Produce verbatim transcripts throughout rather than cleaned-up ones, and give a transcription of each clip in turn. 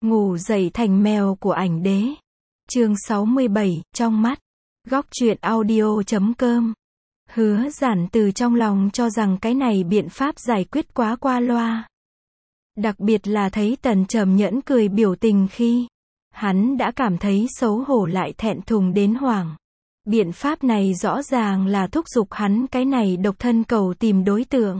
Ngủ dậy thành mèo của ảnh đế. Chương sáu mươi bảy, trong mắt. Góc truyện audio chấm com. Hứa Giản từ trong lòng cho rằng cái này biện pháp giải quyết quá qua loa. Đặc biệt là thấy Tần Trầm nhẫn cười biểu tình khi hắn đã cảm thấy xấu hổ lại thẹn thùng đến hoảng. Biện pháp này rõ ràng là thúc giục hắn cái này độc thân cầu tìm đối tượng.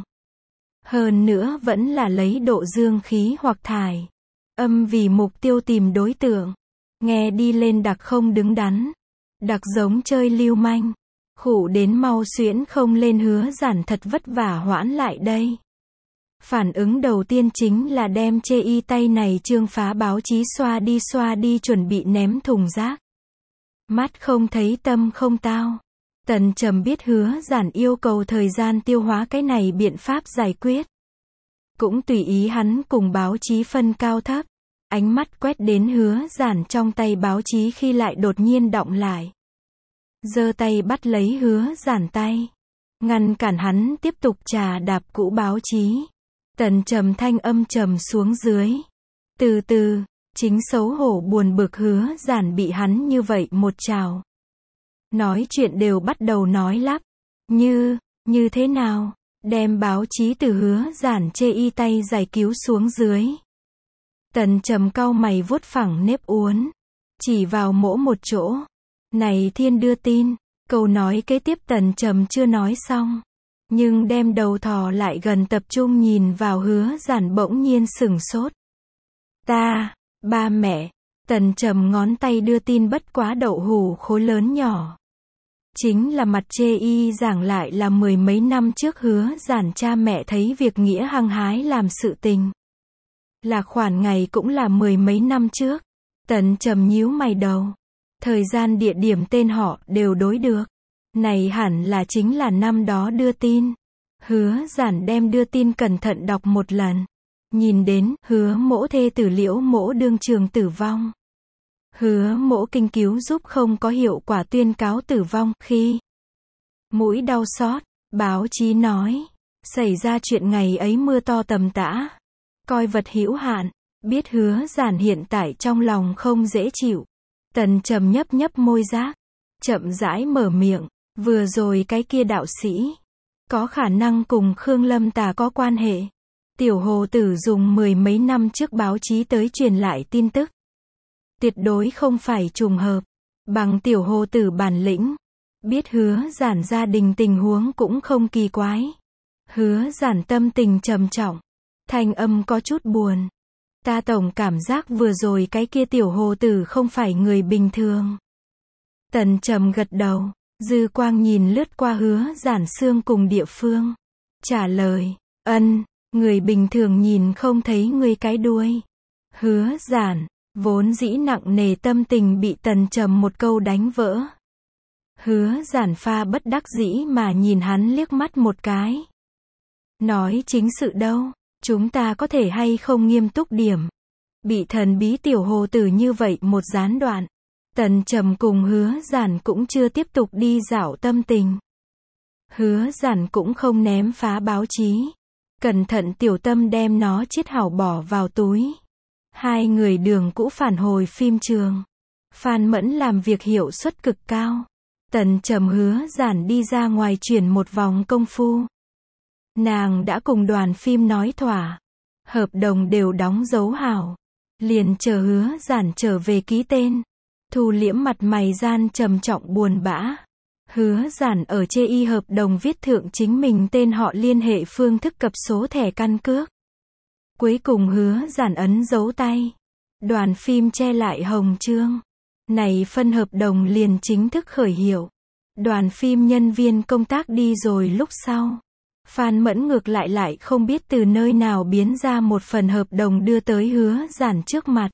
Hơn nữa vẫn là lấy độ dương khí hoặc thải âm vì mục tiêu tìm đối tượng. Nghe đi lên đặc không đứng đắn. Đặc giống chơi lưu manh. Khủ đến mau xuyễn không lên. Hứa Giản thật vất vả hoãn lại đây. Phản ứng đầu tiên chính là đem chê y tay này trương phá báo chí xoa đi xoa đi chuẩn bị ném thùng rác. Mắt không thấy tâm không tao. Tần Trầm biết Hứa Giản yêu cầu thời gian tiêu hóa cái này biện pháp giải quyết. Cũng tùy ý hắn cùng báo chí phân cao thấp. Ánh mắt quét đến Hứa Giản trong tay báo chí khi lại đột nhiên động lại. Giơ tay bắt lấy Hứa Giản tay. Ngăn cản hắn tiếp tục trà đạp cũ báo chí. Tần Trầm thanh âm trầm xuống dưới. Từ từ, chính xấu hổ buồn bực Hứa Giản bị hắn như vậy một trào. Nói chuyện đều bắt đầu nói lắp. Như, như thế nào? Đem báo chí từ Hứa Giản chê y tay giải cứu xuống dưới. Tần Trầm cau mày vuốt phẳng nếp uốn. Chỉ vào mỗ một chỗ. Này thiên đưa tin. Câu nói kế tiếp Tần Trầm chưa nói xong. Nhưng đem đầu thò lại gần tập trung nhìn vào Hứa Giản bỗng nhiên sửng sốt. Ta, ba mẹ. Tần Trầm ngón tay đưa tin bất quá đậu hủ khối lớn nhỏ. Chính là mặt chê y giảng lại là mười mấy năm trước Hứa Giản cha mẹ thấy việc nghĩa hăng hái làm sự tình. Là khoản ngày cũng là mười mấy năm trước. Tần Trầm nhíu mày đầu. Thời gian địa điểm tên họ đều đối được. Này hẳn là chính là năm đó đưa tin. Hứa Giản đem đưa tin cẩn thận đọc một lần. Nhìn đến, Hứa mỗ thê tử Liễu mỗ đương trường tử vong. Hứa mỗ kinh cứu giúp không có hiệu quả tuyên cáo tử vong khi mũi đau xót. Báo chí nói, xảy ra chuyện ngày ấy mưa to tầm tã. Coi vật hữu hạn, biết Hứa Giản hiện tại trong lòng không dễ chịu. Tần Trầm nhấp nhấp môi giác, chậm rãi mở miệng, vừa rồi cái kia đạo sĩ, có khả năng cùng Khương Lâm Tà có quan hệ. Tiểu hồ tử dùng mười mấy năm trước báo chí tới truyền lại tin tức. Tuyệt đối không phải trùng hợp, bằng tiểu hồ tử bản lĩnh. Biết Hứa Giản gia đình tình huống cũng không kỳ quái. Hứa Giản tâm tình trầm trọng. Thanh âm có chút buồn. Ta tổng cảm giác vừa rồi cái kia tiểu hồ tử không phải người bình thường. Tần Trầm gật đầu. Dư quang nhìn lướt qua Hứa Giản xương cùng địa phương. Trả lời. Ân, người bình thường nhìn không thấy người cái đuôi. Hứa Giản, vốn dĩ nặng nề tâm tình bị Tần Trầm một câu đánh vỡ. Hứa Giản pha bất đắc dĩ mà nhìn hắn liếc mắt một cái. Nói chính sự đâu. Chúng ta có thể hay không nghiêm túc điểm. Bị thần bí tiểu hồ tử như vậy một gián đoạn. Tần Trầm cùng Hứa Giản cũng chưa tiếp tục đi dạo tâm tình. Hứa Giản cũng không ném phá báo chí. Cẩn thận tiểu tâm đem nó chiết hảo bỏ vào túi. Hai người đường cũ phản hồi phim trường. Phan Mẫn làm việc hiệu suất cực cao. Tần Trầm Hứa Giản đi ra ngoài chuyển một vòng công phu. Nàng đã cùng đoàn phim nói thỏa. Hợp đồng đều đóng dấu hảo. Liền chờ Hứa Giản trở về ký tên. Thu liễm mặt mày gian trầm trọng buồn bã. Hứa Giản ở chê y hợp đồng viết thượng chính mình tên họ liên hệ phương thức cập số thẻ căn cước. Cuối cùng Hứa Giản ấn dấu tay. Đoàn phim che lại hồng chương. Này phân hợp đồng liền chính thức khởi hiệu. Đoàn phim nhân viên công tác đi rồi lúc sau. Phan Mẫn ngược lại lại không biết từ nơi nào biến ra một phần hợp đồng đưa tới Hứa Giản trước mặt.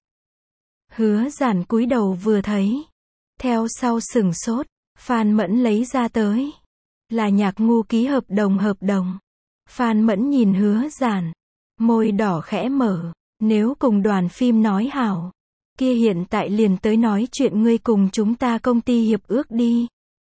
Hứa Giản cúi đầu vừa thấy. Theo sau sửng sốt. Phan Mẫn lấy ra tới. Là Nhạc Ngu ký hợp đồng hợp đồng. Phan Mẫn nhìn Hứa Giản. Môi đỏ khẽ mở. Nếu cùng đoàn phim nói hảo. Kia hiện tại liền tới nói chuyện ngươi cùng chúng ta công ty hiệp ước đi.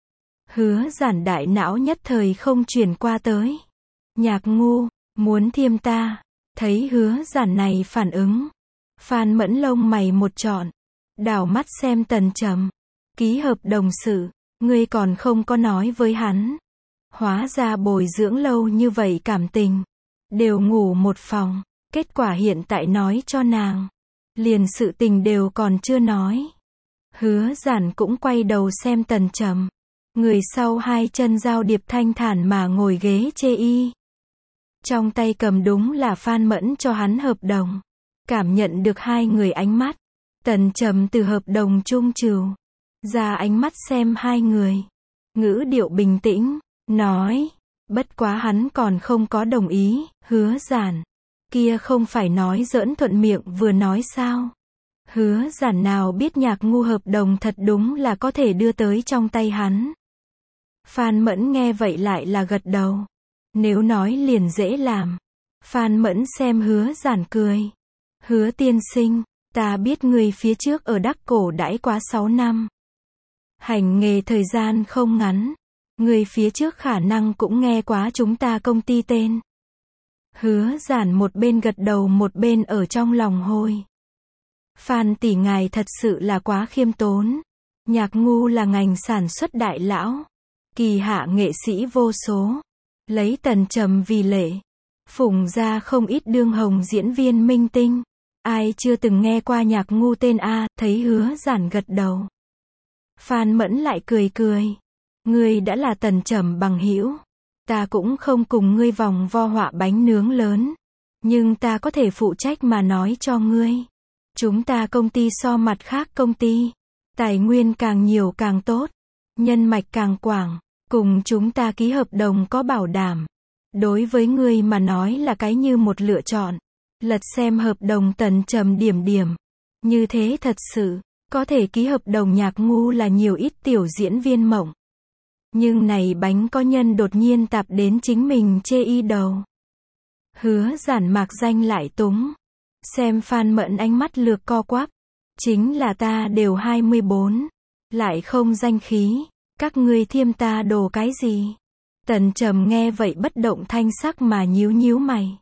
Hứa Giản đại não nhất thời không chuyển qua tới. Nhạc Ngu, muốn thiêm ta. Thấy Hứa Giản này phản ứng. Phan Mẫn lông mày một trọn, đảo mắt xem Tần Trầm. Ký hợp đồng sự, ngươi còn không có nói với hắn. Hóa ra bồi dưỡng lâu như vậy cảm tình, đều ngủ một phòng, kết quả hiện tại nói cho nàng, liền sự tình đều còn chưa nói. Hứa Giản cũng quay đầu xem Tần Trầm, người sau hai chân giao điệp thanh thản mà ngồi ghế chê y. Trong tay cầm đúng là Phan Mẫn cho hắn hợp đồng. Cảm nhận được hai người ánh mắt, Tần Trầm từ hợp đồng chung trừ ra ánh mắt xem hai người, ngữ điệu bình tĩnh, nói, bất quá hắn còn không có đồng ý. Hứa Giản, kia không phải nói giỡn thuận miệng vừa nói sao? Hứa Giản nào biết Nhạc Ngu hợp đồng thật đúng là có thể đưa tới trong tay hắn. Phan Mẫn nghe vậy lại là gật đầu. Nếu nói liền dễ làm. Phan Mẫn xem Hứa Giản cười. Hứa tiên sinh, ta biết người phía trước ở Đắc Cổ đãi quá sáu năm. Hành nghề thời gian không ngắn. Người phía trước khả năng cũng nghe quá chúng ta công ty tên. Hứa Giản một bên gật đầu một bên ở trong lòng hôi. Phan tỷ ngài thật sự là quá khiêm tốn. Nhạc Ngu là ngành sản xuất đại lão. Kỳ hạ nghệ sĩ vô số. Lấy Tần Trầm vì lệ. Phủng ra không ít đương hồng diễn viên minh tinh. Ai chưa từng nghe qua Nhạc Ngu tên a? Thấy Hứa Giản gật đầu. Phan Mẫn lại cười cười. Ngươi đã là Tần Trầm bằng hữu. Ta cũng không cùng ngươi vòng vo họa bánh nướng lớn. Nhưng ta có thể phụ trách mà nói cho ngươi. Chúng ta công ty so mặt khác công ty. Tài nguyên càng nhiều càng tốt. Nhân mạch càng quảng. Cùng chúng ta ký hợp đồng có bảo đảm. Đối với ngươi mà nói là cái như một lựa chọn. Lật xem hợp đồng Tần Trầm điểm điểm. Như thế thật sự, có thể ký hợp đồng Nhạc Ngu là nhiều ít tiểu diễn viên mộng. Nhưng này bánh có nhân đột nhiên tạp đến chính mình chê y đầu. Hứa Giản mạc danh lại túng. Xem Phan Mẫn ánh mắt lược co quắp. Chính là ta đều hai mươi bốn. Lại không danh khí. Các ngươi thiêm ta đồ cái gì? Tần Trầm nghe vậy bất động thanh sắc mà nhíu nhíu mày.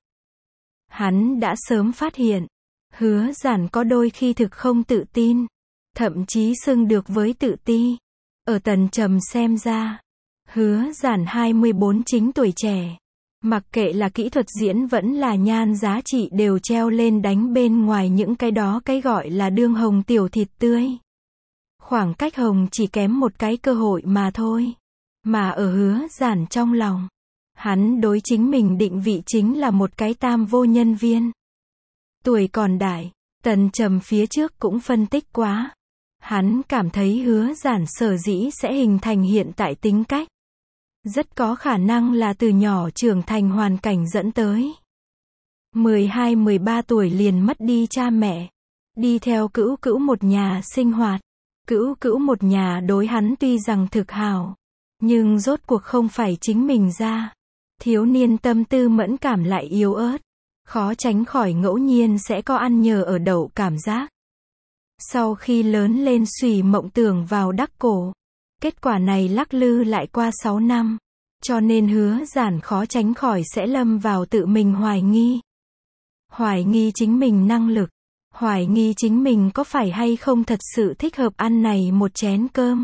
Hắn đã sớm phát hiện. Hứa Giản có đôi khi thực không tự tin. Thậm chí xưng được với tự ti. Ở Tần Trầm xem ra. Hứa Giản hai mươi bốn chính tuổi trẻ. Mặc kệ là kỹ thuật diễn vẫn là nhan giá trị đều treo lên đánh bên ngoài những cái đó cái gọi là đương hồng tiểu thịt tươi. Khoảng cách hồng chỉ kém một cái cơ hội mà thôi. Mà ở Hứa Giản trong lòng. Hắn đối chính mình định vị chính là một cái tam vô nhân viên. Tuổi còn đại, Tần Trầm phía trước cũng phân tích quá. Hắn cảm thấy Hứa Giản sở dĩ sẽ hình thành hiện tại tính cách. Rất có khả năng là từ nhỏ trưởng thành hoàn cảnh dẫn tới. mười hai mười ba tuổi liền mất đi cha mẹ. Đi theo cữu cữu một nhà sinh hoạt. Cữu cữu một nhà đối hắn tuy rằng thực hào. Nhưng rốt cuộc không phải chính mình ra. Thiếu niên tâm tư mẫn cảm lại yếu ớt. Khó tránh khỏi ngẫu nhiên sẽ có ăn nhờ ở đậu cảm giác. Sau khi lớn lên suy mộng tưởng vào Đắc Cổ. Kết quả này lắc lư lại qua sáu năm. Cho nên Hứa Giản khó tránh khỏi sẽ lâm vào tự mình hoài nghi. Hoài nghi chính mình năng lực. Hoài nghi chính mình có phải hay không thật sự thích hợp ăn này một chén cơm.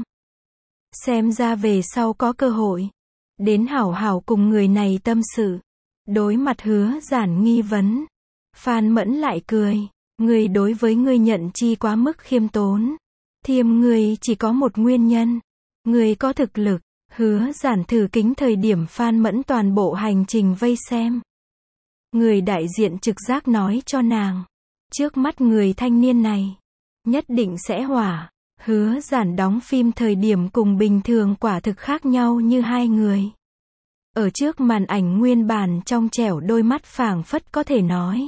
Xem ra về sau có cơ hội. Đến hảo hảo cùng người này tâm sự. Đối mặt Hứa Giản nghi vấn. Phan Mẫn lại cười. Người đối với người nhận chi quá mức khiêm tốn. Thiêm người chỉ có một nguyên nhân. Người có thực lực. Hứa Giản thử kính thời điểm Phan Mẫn toàn bộ hành trình vây xem. Người đại diện trực giác nói cho nàng. Trước mắt người thanh niên này. Nhất định sẽ hỏa. Hứa Giản đóng phim thời điểm cùng bình thường quả thực khác nhau như hai người. Ở trước màn ảnh nguyên bản trong trẻo đôi mắt phảng phất có thể nói.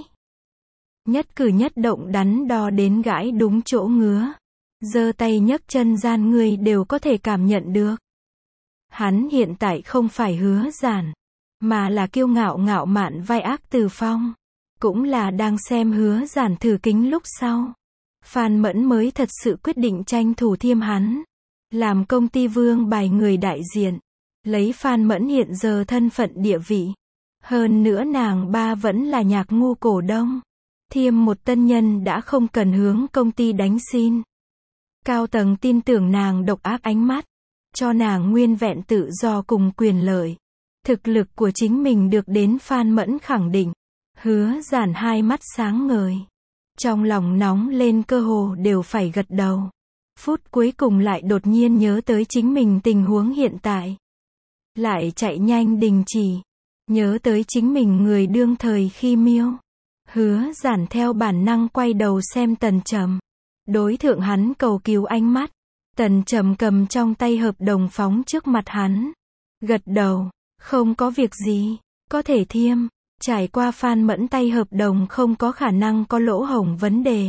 Nhất cử nhất động đắn đo đến gãi đúng chỗ ngứa. Giơ tay nhấc chân gian người đều có thể cảm nhận được. Hắn hiện tại không phải Hứa Giản. Mà là kiêu ngạo ngạo mạn vai ác Từ Phong. Cũng là đang xem Hứa Giản thử kính lúc sau. Phan Mẫn mới thật sự quyết định tranh thủ thiêm hắn. Làm công ty vương bài người đại diện. Lấy Phan Mẫn hiện giờ thân phận địa vị. Hơn nữa nàng ba vẫn là Nhạc Ngu cổ đông. Thiêm một tân nhân đã không cần hướng công ty đánh xin. Cao tầng tin tưởng nàng độc ác ánh mắt, cho nàng nguyên vẹn tự do cùng quyền lợi. Thực lực của chính mình được đến Phan Mẫn khẳng định. Hứa Giản hai mắt sáng ngời. Trong lòng nóng lên cơ hồ đều phải gật đầu. Phút cuối cùng lại đột nhiên nhớ tới chính mình tình huống hiện tại. Lại chạy nhanh đình chỉ. Nhớ tới chính mình người đương thời khi miêu. Hứa Giản theo bản năng quay đầu xem Tần Trầm. Đối thượng hắn cầu cứu ánh mắt. Tần Trầm cầm trong tay hợp đồng phóng trước mặt hắn. Gật đầu. Không có việc gì. Có thể thiêm. Trải qua Phan Mẫn tay hợp đồng không có khả năng có lỗ hổng vấn đề.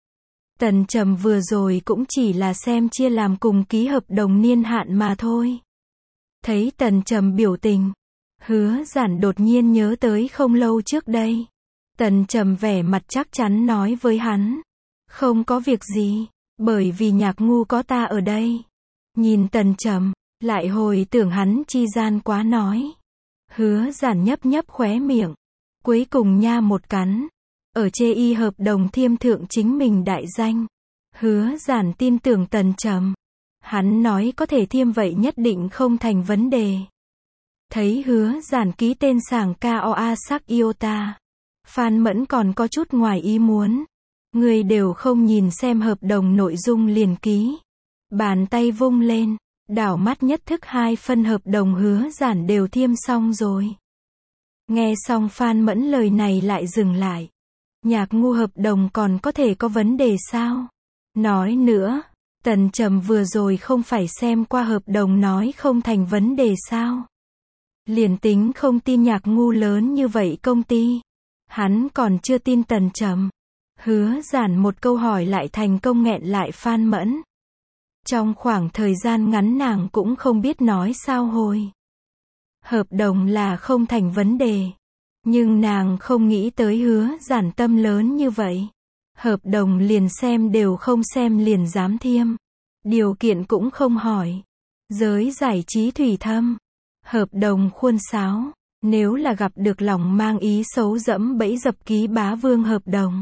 Tần Trầm vừa rồi cũng chỉ là xem chia làm cùng ký hợp đồng niên hạn mà thôi. Thấy Tần Trầm biểu tình. Hứa Giản đột nhiên nhớ tới không lâu trước đây. Tần Trầm vẻ mặt chắc chắn nói với hắn. Không có việc gì, bởi vì Nhạc Ngu có ta ở đây. Nhìn Tần Trầm, lại hồi tưởng hắn chi gian quá nói. Hứa Giản nhấp nhấp khóe miệng. Cuối cùng nha một cắn. Ở chê y hợp đồng thiêm thượng chính mình đại danh. Hứa Giản tin tưởng Tần Trầm. Hắn nói có thể thiêm vậy nhất định không thành vấn đề. Thấy Hứa Giản ký tên sảng ca o a sắc Iota. Phan Mẫn còn có chút ngoài ý muốn. Người đều không nhìn xem hợp đồng nội dung liền ký. Bàn tay vung lên. Đảo mắt nhất thức hai phân hợp đồng Hứa Giản đều thiêm xong rồi. Nghe xong Phan Mẫn lời này lại dừng lại. Nhạc Ngu hợp đồng còn có thể có vấn đề sao? Nói nữa, Tần Trầm vừa rồi không phải xem qua hợp đồng nói không thành vấn đề sao? Liền tính không tin Nhạc Ngu lớn như vậy công ty. Hắn còn chưa tin Tần Trầm. Hứa Giản một câu hỏi lại thành công nghẹn lại Phan Mẫn. Trong khoảng thời gian ngắn nàng cũng không biết nói sao hồi. Hợp đồng là không thành vấn đề. Nhưng nàng không nghĩ tới Hứa Giản tâm lớn như vậy. Hợp đồng liền xem đều không xem liền dám thiêm. Điều kiện cũng không hỏi. Giới giải trí thủy thâm. Hợp đồng khuôn sáo. Nếu là gặp được lòng mang ý xấu dẫm bẫy dập ký bá vương hợp đồng.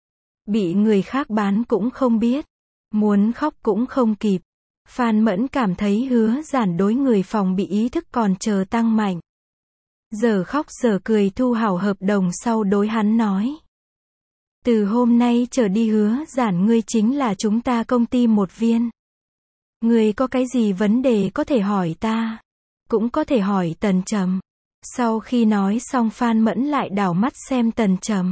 Bị người khác bán cũng không biết. Muốn khóc cũng không kịp. Phan Mẫn cảm thấy Hứa Giản đối người phòng bị ý thức còn chờ tăng mạnh. Giờ khóc giờ cười thu hảo hợp đồng sau đối hắn nói. Từ hôm nay trở đi Hứa Giản ngươi chính là chúng ta công ty một viên. Ngươi có cái gì vấn đề có thể hỏi ta. Cũng có thể hỏi Tần Trầm. Sau khi nói xong Phan Mẫn lại đảo mắt xem Tần Trầm.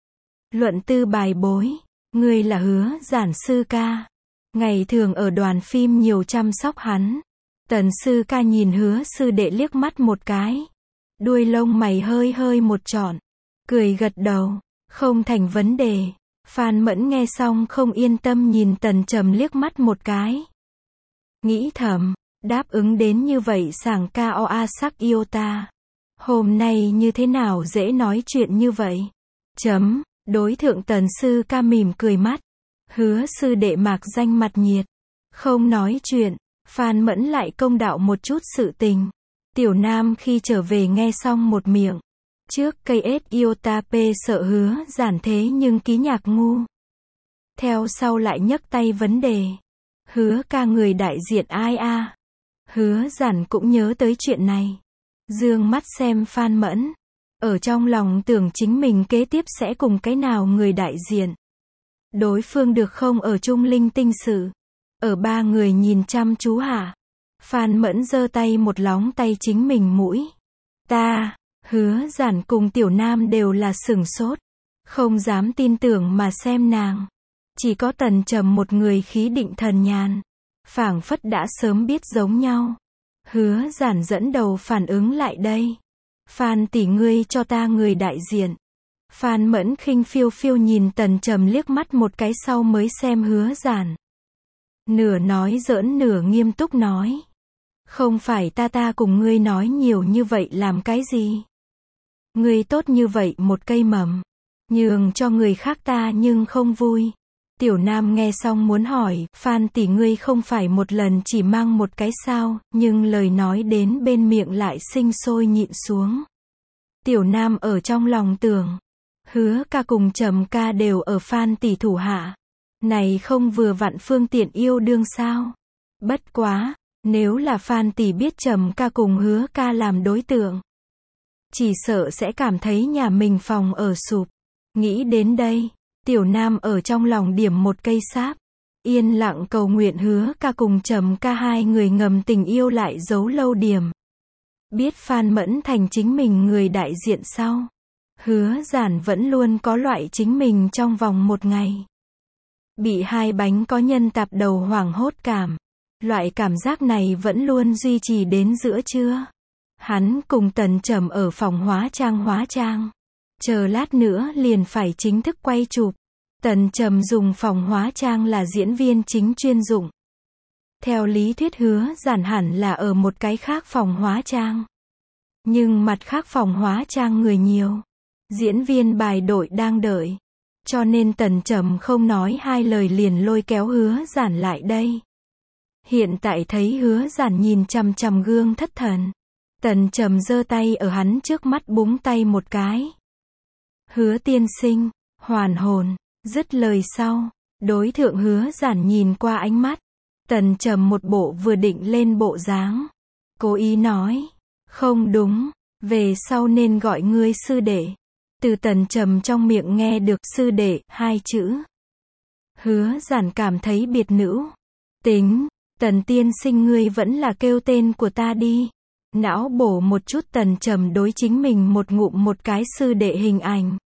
Luận tư bài bối. Ngươi là Hứa Giản sư ca. Ngày thường ở đoàn phim nhiều chăm sóc hắn. Tần sư ca nhìn Hứa sư đệ liếc mắt một cái. Đuôi lông mày hơi hơi một trọn. Cười gật đầu. Không thành vấn đề. Phan Mẫn nghe xong không yên tâm nhìn Tần Trầm liếc mắt một cái. Nghĩ thầm. Đáp ứng đến như vậy sảng ca o a sắc Iota. Hôm nay như thế nào dễ nói chuyện như vậy. Chấm. Đối thượng Tần sư ca mỉm cười mắt. Hứa sư đệ mạc danh mặt nhiệt. Không nói chuyện. Phan Mẫn lại công đạo một chút sự tình. Tiểu Nam khi trở về nghe xong một miệng. Trước cây ét Iota P sợ Hứa Giản thế nhưng ký Nhạc Ngu. Theo sau lại nhấc tay vấn đề. Hứa ca người đại diện ai a? Hứa Giản cũng nhớ tới chuyện này. Dương mắt xem Phan Mẫn. Ở trong lòng tưởng chính mình kế tiếp sẽ cùng cái nào người đại diện. Đối phương được không ở chung linh tinh sự. Ở ba người nhìn chăm chú hả. Phan Mẫn giơ tay một lóng tay chính mình mũi. Ta, Hứa Giản cùng Tiểu Nam đều là sửng sốt. Không dám tin tưởng mà xem nàng. Chỉ có Tần Trầm một người khí định thần nhàn. Phảng phất đã sớm biết giống nhau. Hứa Giản dẫn đầu phản ứng lại đây. Phan tỷ ngươi cho ta người đại diện. Phan Mẫn khinh phiêu phiêu nhìn Tần Trầm liếc mắt một cái sau mới xem Hứa Giản. Nửa nói giỡn nửa nghiêm túc nói. Không phải ta ta cùng ngươi nói nhiều như vậy làm cái gì. Ngươi tốt như vậy một cây mầm. Nhường cho người khác ta nhưng không vui. Tiểu Nam nghe xong muốn hỏi, Phan tỷ ngươi không phải một lần chỉ mang một cái sao, nhưng lời nói đến bên miệng lại sinh sôi nhịn xuống. Tiểu Nam ở trong lòng tưởng. Hứa ca cùng Trầm ca đều ở Phan tỷ thủ hạ. Này không vừa vặn phương tiện yêu đương sao? Bất quá, nếu là Phan tỷ biết Trầm ca cùng Hứa ca làm đối tượng, chỉ sợ sẽ cảm thấy nhà mình phòng ở sụp. Nghĩ đến đây, Tiểu Nam ở trong lòng điểm một cây sáp, yên lặng cầu nguyện Hứa ca cùng Trầm ca hai người ngầm tình yêu lại giấu lâu điểm. Biết Phan Mẫn thành chính mình người đại diện sau, Hứa Giản vẫn luôn có loại chính mình trong vòng một ngày bị hai bánh có nhân tạp đầu hoảng hốt cảm. Loại cảm giác này vẫn luôn duy trì đến giữa trưa. Hắn cùng Tần Trầm ở phòng hóa trang hóa trang. Chờ lát nữa liền phải chính thức quay chụp. Tần Trầm dùng phòng hóa trang là diễn viên chính chuyên dụng. Theo lý thuyết Hứa Giản hẳn là ở một cái khác phòng hóa trang. Nhưng mặt khác phòng hóa trang người nhiều. Diễn viên bài đội đang đợi. Cho nên Tần Trầm không nói hai lời liền lôi kéo Hứa Giản lại đây. Hiện tại thấy Hứa Giản nhìn chằm chằm gương thất thần. Tần Trầm giơ tay ở hắn trước mắt búng tay một cái. Hứa tiên sinh, hoàn hồn, dứt lời sau. Đối thượng Hứa Giản nhìn qua ánh mắt. Tần Trầm một bộ vừa định lên bộ dáng. Cố ý nói. Không đúng, về sau nên gọi ngươi sư đệ. Từ Tần Trầm trong miệng nghe được sư đệ, hai chữ. Hứa Giản cảm thấy biệt nữ. Tính, Tần tiên sinh ngươi vẫn là kêu tên của ta đi. Não bổ một chút Tần Trầm đối chính mình một ngụm một cái sư đệ hình ảnh.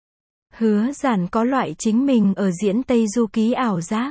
Hứa Giản có loại chính mình ở diễn Tây Du Ký ảo giác.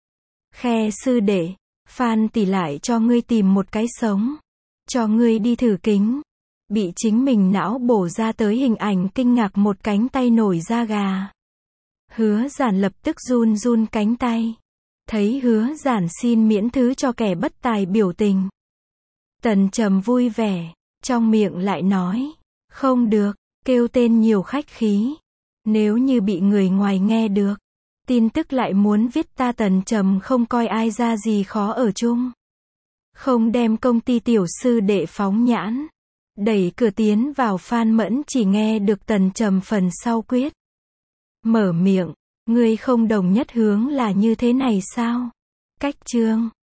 Khe sư đệ, Phan tỷ lại cho ngươi tìm một cái sống. Cho ngươi đi thử kính. Bị chính mình não bổ ra tới hình ảnh kinh ngạc một cánh tay nổi da gà. Hứa Giản lập tức run run cánh tay. Thấy Hứa Giản xin miễn thứ cho kẻ bất tài biểu tình. Tần Trầm vui vẻ, trong miệng lại nói. Không được, kêu tên nhiều khách khí. Nếu như bị người ngoài nghe được, tin tức lại muốn viết ta Tần Trầm không coi ai ra gì khó ở chung. Không đem công ty tiểu sư đệ phóng nhãn. Đẩy cửa tiến vào Phan Mẫn chỉ nghe được Tần Trầm phần sau quyết. Mở miệng, ngươi không đồng nhất hướng là như thế này sao? Cách chương